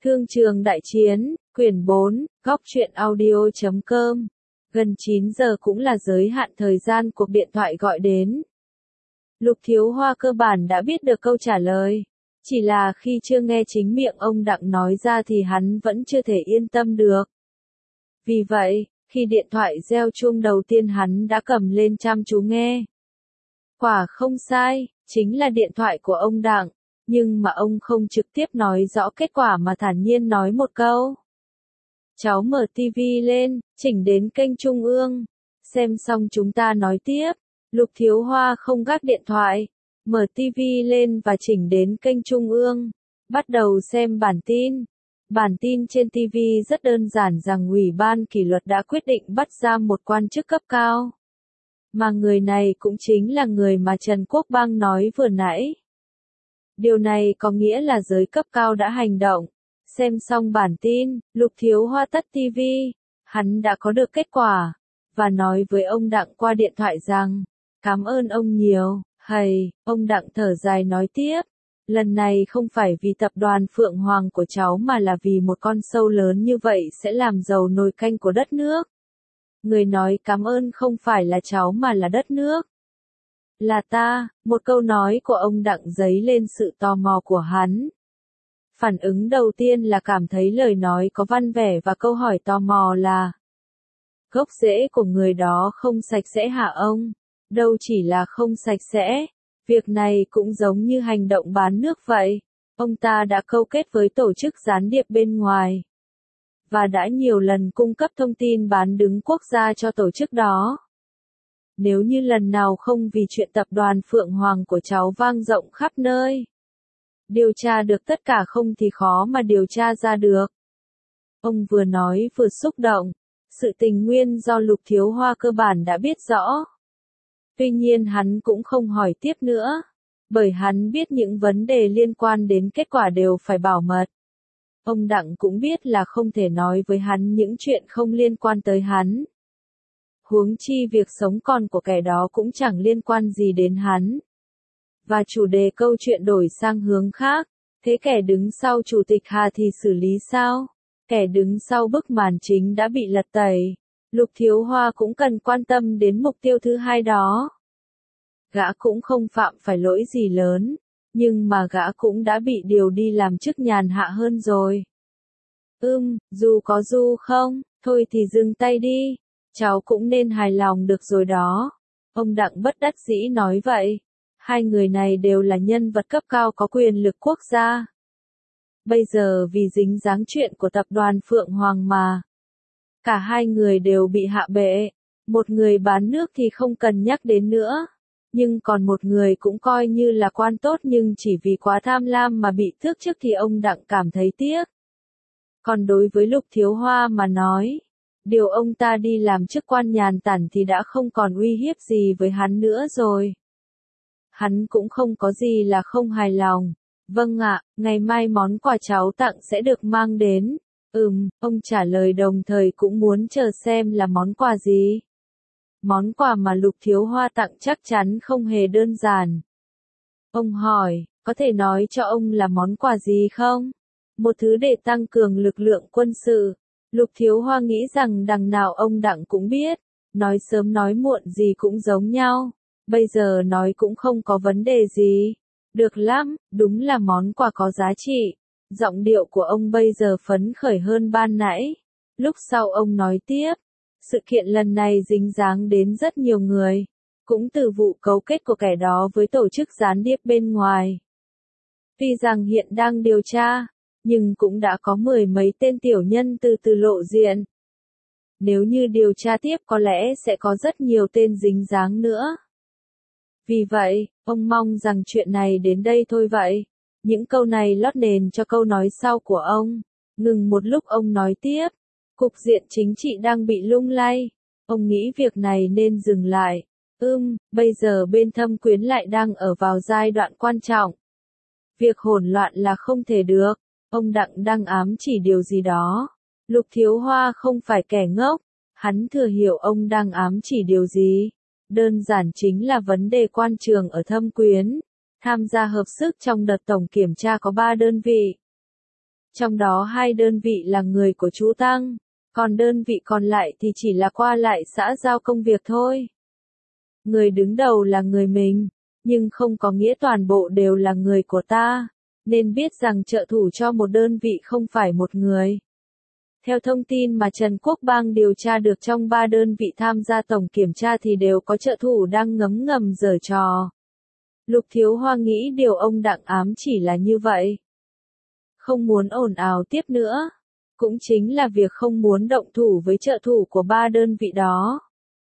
Thương trường đại chiến, quyển 4, góc truyện audio.com. Gần 9 giờ cũng là giới hạn thời gian cuộc điện thoại gọi đến. Lục Thiếu Hoa cơ bản đã biết được câu trả lời. Chỉ là khi chưa nghe chính miệng ông Đặng nói ra thì hắn vẫn chưa thể yên tâm được. Vì vậy, khi điện thoại reo chuông đầu tiên hắn đã cầm lên chăm chú nghe. Quả không sai, chính là điện thoại của ông Đặng. Nhưng mà ông không trực tiếp nói rõ kết quả mà thản nhiên nói một câu. Cháu mở tivi lên, chỉnh đến kênh Trung ương. Xem xong chúng ta nói tiếp. Lục Thiếu Hoa không gác điện thoại. Mở tivi lên và chỉnh đến kênh Trung ương. Bắt đầu xem bản tin. Bản tin trên tivi rất đơn giản rằng Ủy ban kỷ luật đã quyết định bắt giam một quan chức cấp cao. Mà người này cũng chính là người mà Trần Quốc Bang nói vừa nãy. Điều này có nghĩa là giới cấp cao đã hành động. Xem xong bản tin, Lục Thiếu Hoa tắt tivi. Hắn đã có được kết quả. Và nói với ông Đặng qua điện thoại rằng, cảm ơn ông nhiều. Hầy, ông Đặng thở dài nói tiếp. Lần này không phải vì tập đoàn Phượng Hoàng của cháu mà là vì một con sâu lớn như vậy sẽ làm giàu nồi canh của đất nước. Người nói cảm ơn không phải là cháu mà là đất nước. Là ta, một câu nói của ông Đặng dấy lên sự tò mò của hắn. Phản ứng đầu tiên là cảm thấy lời nói có văn vẻ và câu hỏi tò mò là gốc rễ của người đó không sạch sẽ hả ông? Đâu chỉ là không sạch sẽ, việc này cũng giống như hành động bán nước vậy. Ông ta đã câu kết với tổ chức gián điệp bên ngoài. Và đã nhiều lần cung cấp thông tin bán đứng quốc gia cho tổ chức đó. Nếu như lần nào không vì chuyện tập đoàn Phượng Hoàng của cháu vang rộng khắp nơi. Điều tra được tất cả không thì khó mà điều tra ra được. Ông vừa nói vừa xúc động. Sự tình nguyên do Lục Thiếu Hoa cơ bản đã biết rõ. Tuy nhiên hắn cũng không hỏi tiếp nữa. Bởi hắn biết những vấn đề liên quan đến kết quả đều phải bảo mật. Ông Đặng cũng biết là không thể nói với hắn những chuyện không liên quan tới hắn. Huống chi việc sống còn của kẻ đó cũng chẳng liên quan gì đến hắn. Và chủ đề câu chuyện đổi sang hướng khác. Thế kẻ đứng sau Chủ tịch Hà thì xử lý sao? Kẻ đứng sau bức màn chính đã bị lật tẩy. Lục Thiếu Hoa cũng cần quan tâm đến mục tiêu thứ hai đó. Gã cũng không phạm phải lỗi gì lớn. Nhưng mà gã cũng đã bị điều đi làm chức nhàn hạ hơn rồi. Dù có du không, thôi thì dừng tay đi. Cháu cũng nên hài lòng được rồi đó. Ông Đặng bất đắc dĩ nói vậy. Hai người này đều là nhân vật cấp cao có quyền lực quốc gia. Bây giờ vì dính dáng chuyện của tập đoàn Phượng Hoàng mà. Cả hai người đều bị hạ bệ. Một người bán nước thì không cần nhắc đến nữa. Nhưng còn một người cũng coi như là quan tốt nhưng chỉ vì quá tham lam mà bị tước chức thì ông Đặng cảm thấy tiếc. Còn đối với Lục Thiếu Hoa mà nói, điều ông ta đi làm chức quan nhàn tản thì đã không còn uy hiếp gì với hắn nữa rồi. Hắn cũng không có gì là không hài lòng. Vâng ạ, ngày mai món quà cháu tặng sẽ được mang đến. Ông trả lời đồng thời cũng muốn chờ xem là món quà gì. Món quà mà Lục Thiếu Hoa tặng chắc chắn không hề đơn giản. Ông hỏi, có thể nói cho ông là món quà gì không? Một thứ để tăng cường lực lượng quân sự. Lục Thiếu Hoa nghĩ rằng đằng nào ông Đặng cũng biết. Nói sớm nói muộn gì cũng giống nhau. Bây giờ nói cũng không có vấn đề gì. Được lắm, đúng là món quà có giá trị. Giọng điệu của ông bây giờ phấn khởi hơn ban nãy. Lúc sau ông nói tiếp. Sự kiện lần này dính dáng đến rất nhiều người. Cũng từ vụ cấu kết của kẻ đó với tổ chức gián điệp bên ngoài. Tuy rằng hiện đang điều tra, nhưng cũng đã có mười mấy tên tiểu nhân từ từ lộ diện. Nếu như điều tra tiếp có lẽ sẽ có rất nhiều tên dính dáng nữa. Vì vậy, ông mong rằng chuyện này đến đây thôi vậy. Những câu này lót nền cho câu nói sau của ông. Ngừng một lúc ông nói tiếp. Cục diện chính trị đang bị lung lay. Ông nghĩ việc này nên dừng lại. Bây giờ bên Thâm Quyến lại đang ở vào giai đoạn quan trọng. Việc hỗn loạn là không thể được. Ông Đặng đang ám chỉ điều gì đó. Lục Thiếu Hoa không phải kẻ ngốc. Hắn thừa hiểu ông đang ám chỉ điều gì. Đơn giản chính là vấn đề quan trường ở Thâm Quyến. Tham gia hợp sức trong đợt tổng kiểm tra có 3 đơn vị. Trong đó 2 đơn vị là người của chú Tăng, còn đơn vị còn lại thì chỉ là qua lại xã giao công việc thôi. Người đứng đầu là người mình, nhưng không có nghĩa toàn bộ đều là người của ta, nên biết rằng trợ thủ cho một đơn vị không phải một người. Theo thông tin mà Trần Quốc Bang điều tra được, trong 3 đơn vị tham gia tổng kiểm tra thì đều có trợ thủ đang ngấm ngầm giở trò. Lục Thiếu Hoa nghĩ điều ông Đặng ám chỉ là như vậy. Không muốn ồn ào tiếp nữa, cũng chính là việc không muốn động thủ với trợ thủ của 3 đơn vị đó.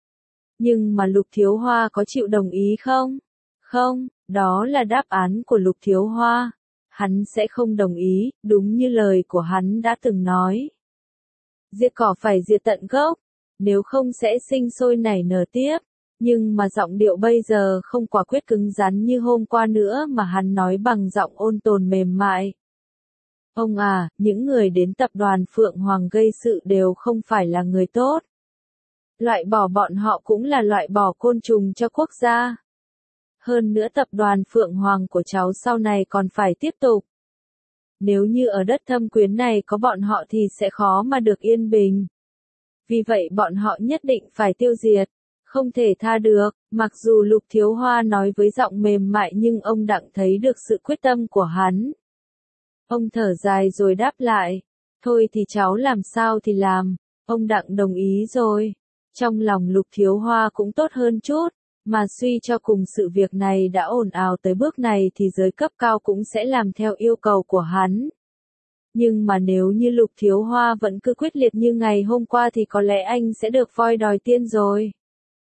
Nhưng mà Lục Thiếu Hoa có chịu đồng ý không? Không, đó là đáp án của Lục Thiếu Hoa. Hắn sẽ không đồng ý, đúng như lời của hắn đã từng nói. Diệt cỏ phải diệt tận gốc, nếu không sẽ sinh sôi nảy nở tiếp. Nhưng mà giọng điệu bây giờ không quả quyết cứng rắn như hôm qua nữa mà hắn nói bằng giọng ôn tồn mềm mại. Ông à, những người đến tập đoàn Phượng Hoàng gây sự đều không phải là người tốt. Loại bỏ bọn họ cũng là loại bỏ côn trùng cho quốc gia. Hơn nữa tập đoàn Phượng Hoàng của cháu sau này còn phải tiếp tục. Nếu như ở đất Thâm Quyến này có bọn họ thì sẽ khó mà được yên bình. Vì vậy bọn họ nhất định phải tiêu diệt, không thể tha được. Mặc dù Lục Thiếu Hoa nói với giọng mềm mại nhưng ông Đặng thấy được sự quyết tâm của hắn. Ông thở dài rồi đáp lại, thôi thì cháu làm sao thì làm, ông Đặng đồng ý rồi. Trong lòng Lục Thiếu Hoa cũng tốt hơn chút, mà suy cho cùng sự việc này đã ồn ào tới bước này thì giới cấp cao cũng sẽ làm theo yêu cầu của hắn. Nhưng mà nếu như Lục Thiếu Hoa vẫn cứ quyết liệt như ngày hôm qua thì có lẽ anh sẽ được voi đòi tiên rồi.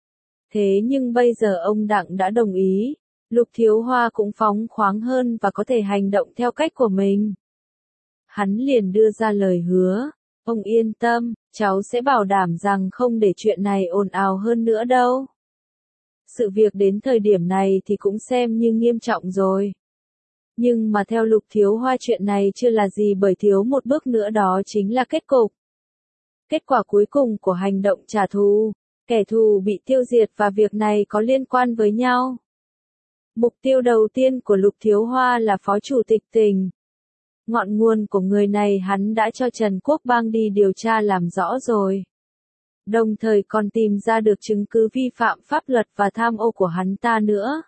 Thế nhưng bây giờ ông Đặng đã đồng ý, Lục Thiếu Hoa cũng phóng khoáng hơn và có thể hành động theo cách của mình. Hắn liền đưa ra lời hứa, ông yên tâm, cháu sẽ bảo đảm rằng không để chuyện này ồn ào hơn nữa đâu. Sự việc đến thời điểm này thì cũng xem như nghiêm trọng rồi. Nhưng mà theo Lục Thiếu Hoa chuyện này chưa là gì bởi thiếu một bước nữa đó chính là kết cục. Kết quả cuối cùng của hành động trả thù, kẻ thù bị tiêu diệt và việc này có liên quan với nhau. Mục tiêu đầu tiên của Lục Thiếu Hoa là Phó Chủ tịch tỉnh. Ngọn nguồn của người này hắn đã cho Trần Quốc Bang đi điều tra làm rõ rồi. Đồng thời còn tìm ra được chứng cứ vi phạm pháp luật và tham ô của hắn ta nữa.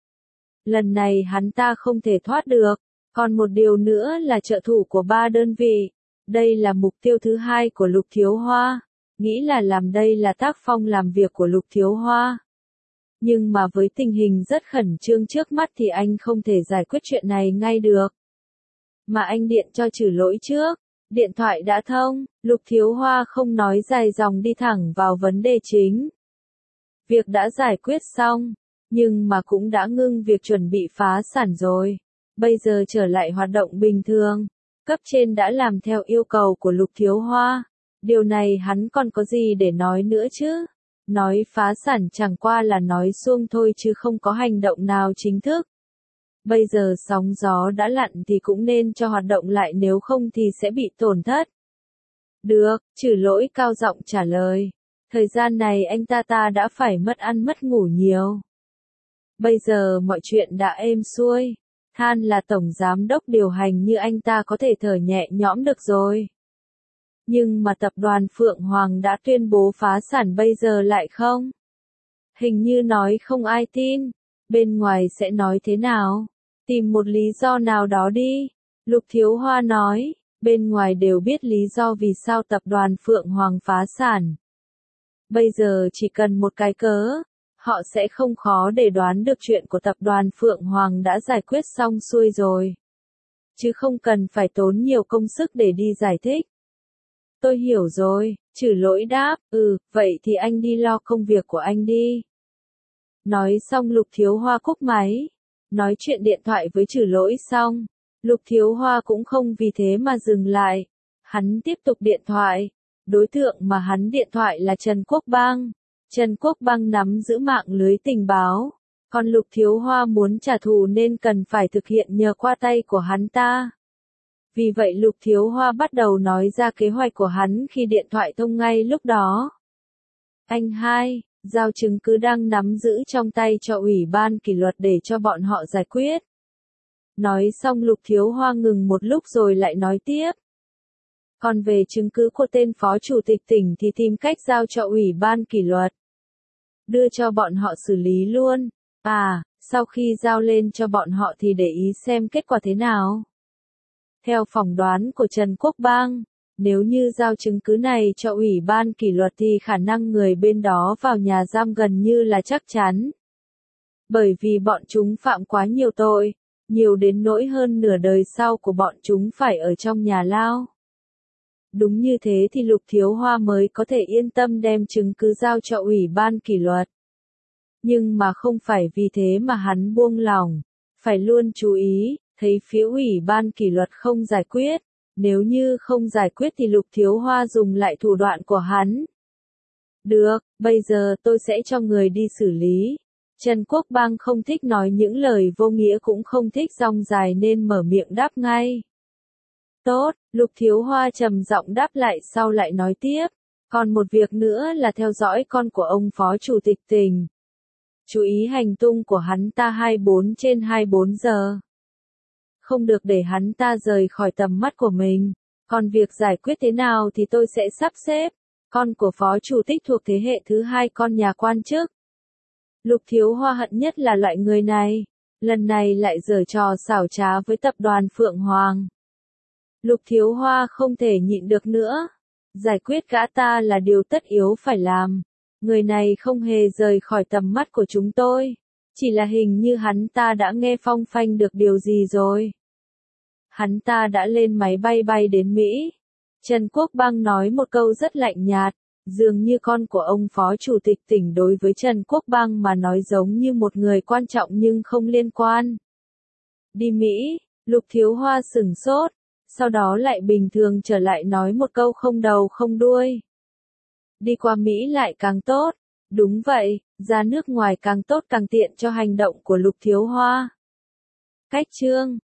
Lần này hắn ta không thể thoát được, còn một điều nữa là trợ thủ của 3 đơn vị. Đây là mục tiêu thứ hai của Lục Thiếu Hoa, nghĩ là làm đây là tác phong làm việc của Lục Thiếu Hoa. Nhưng mà với tình hình rất khẩn trương trước mắt thì anh không thể giải quyết chuyện này ngay được. Mà anh điện cho Trử Lỗi trước, điện thoại đã thông, Lục Thiếu Hoa không nói dài dòng đi thẳng vào vấn đề chính. Việc đã giải quyết xong, nhưng mà cũng đã ngưng việc chuẩn bị phá sản rồi. Bây giờ trở lại hoạt động bình thường, cấp trên đã làm theo yêu cầu của Lục Thiếu Hoa. Điều này hắn còn có gì để nói nữa chứ? Nói phá sản chẳng qua là nói suông thôi chứ không có hành động nào chính thức. Bây giờ sóng gió đã lặn thì cũng nên cho hoạt động lại, nếu không thì sẽ bị tổn thất. Được, Trử Lỗi cao giọng trả lời. Thời gian này anh ta đã phải mất ăn mất ngủ nhiều. Bây giờ mọi chuyện đã êm xuôi. Than là tổng giám đốc điều hành như anh ta có thể thở nhẹ nhõm được rồi. Nhưng mà tập đoàn Phượng Hoàng đã tuyên bố phá sản bây giờ lại không? Hình như nói không ai tin. Bên ngoài sẽ nói thế nào? Tìm một lý do nào đó đi. Lục Thiếu Hoa nói, bên ngoài đều biết lý do vì sao tập đoàn Phượng Hoàng phá sản. Bây giờ chỉ cần một cái cớ, họ sẽ không khó để đoán được chuyện của tập đoàn Phượng Hoàng đã giải quyết xong xuôi rồi. Chứ không cần phải tốn nhiều công sức để đi giải thích. Tôi hiểu rồi, Trử Lỗi đáp, vậy thì anh đi lo công việc của anh đi. Nói xong Lục Thiếu Hoa cúp máy. Nói chuyện điện thoại với Trử Lỗi xong, Lục Thiếu Hoa cũng không vì thế mà dừng lại. Hắn tiếp tục điện thoại. Đối tượng mà hắn điện thoại là Trần Quốc Bang. Trần Quốc Bang nắm giữ mạng lưới tình báo. Còn Lục Thiếu Hoa muốn trả thù nên cần phải thực hiện nhờ qua tay của hắn ta. Vì vậy Lục Thiếu Hoa bắt đầu nói ra kế hoạch của hắn khi điện thoại thông ngay lúc đó. Anh hai, giao chứng cứ đang nắm giữ trong tay cho Ủy ban kỷ luật để cho bọn họ giải quyết. Nói xong Lục Thiếu Hoa ngừng một lúc rồi lại nói tiếp. Còn về chứng cứ của tên phó chủ tịch tỉnh thì tìm cách giao cho ủy ban kỷ luật. Đưa cho bọn họ xử lý luôn. Sau khi giao lên cho bọn họ thì để ý xem kết quả thế nào. Theo phỏng đoán của Trần Quốc Bang, nếu như giao chứng cứ này cho ủy ban kỷ luật thì khả năng người bên đó vào nhà giam gần như là chắc chắn. Bởi vì bọn chúng phạm quá nhiều tội, nhiều đến nỗi hơn nửa đời sau của bọn chúng phải ở trong nhà lao. Đúng như thế thì Lục Thiếu Hoa mới có thể yên tâm đem chứng cứ giao cho ủy ban kỷ luật. Nhưng mà không phải vì thế mà hắn buông lỏng, phải luôn chú ý, thấy phía ủy ban kỷ luật không giải quyết, nếu như không giải quyết thì Lục Thiếu Hoa dùng lại thủ đoạn của hắn. Được, bây giờ tôi sẽ cho người đi xử lý. Trần Quốc Bang không thích nói những lời vô nghĩa cũng không thích rong dài nên mở miệng đáp ngay. Tốt, Lục Thiếu Hoa trầm giọng đáp lại sau lại nói tiếp. Còn một việc nữa là theo dõi con của ông phó chủ tịch tỉnh. Chú ý hành tung của hắn ta 24/24 giờ. Không được để hắn ta rời khỏi tầm mắt của mình. Còn việc giải quyết thế nào thì tôi sẽ sắp xếp. Con của phó chủ tịch thuộc thế hệ thứ 2 con nhà quan chức. Lục Thiếu Hoa hận nhất là loại người này. Lần này lại giở trò xảo trá với tập đoàn Phượng Hoàng. Lục Thiếu Hoa không thể nhịn được nữa. Giải quyết gã ta là điều tất yếu phải làm. Người này không hề rời khỏi tầm mắt của chúng tôi. Chỉ là hình như hắn ta đã nghe phong phanh được điều gì rồi. Hắn ta đã lên máy bay bay đến Mỹ. Trần Quốc Bang nói một câu rất lạnh nhạt. Dường như con của ông phó chủ tịch tỉnh đối với Trần Quốc Bang mà nói giống như một người quan trọng nhưng không liên quan. Đi Mỹ, Lục Thiếu Hoa sửng sốt. Sau đó lại bình thường trở lại nói một câu không đầu không đuôi. Đi qua Mỹ lại càng tốt. Đúng vậy, ra nước ngoài càng tốt càng tiện cho hành động của Lục Thiếu Hoa. Cách chương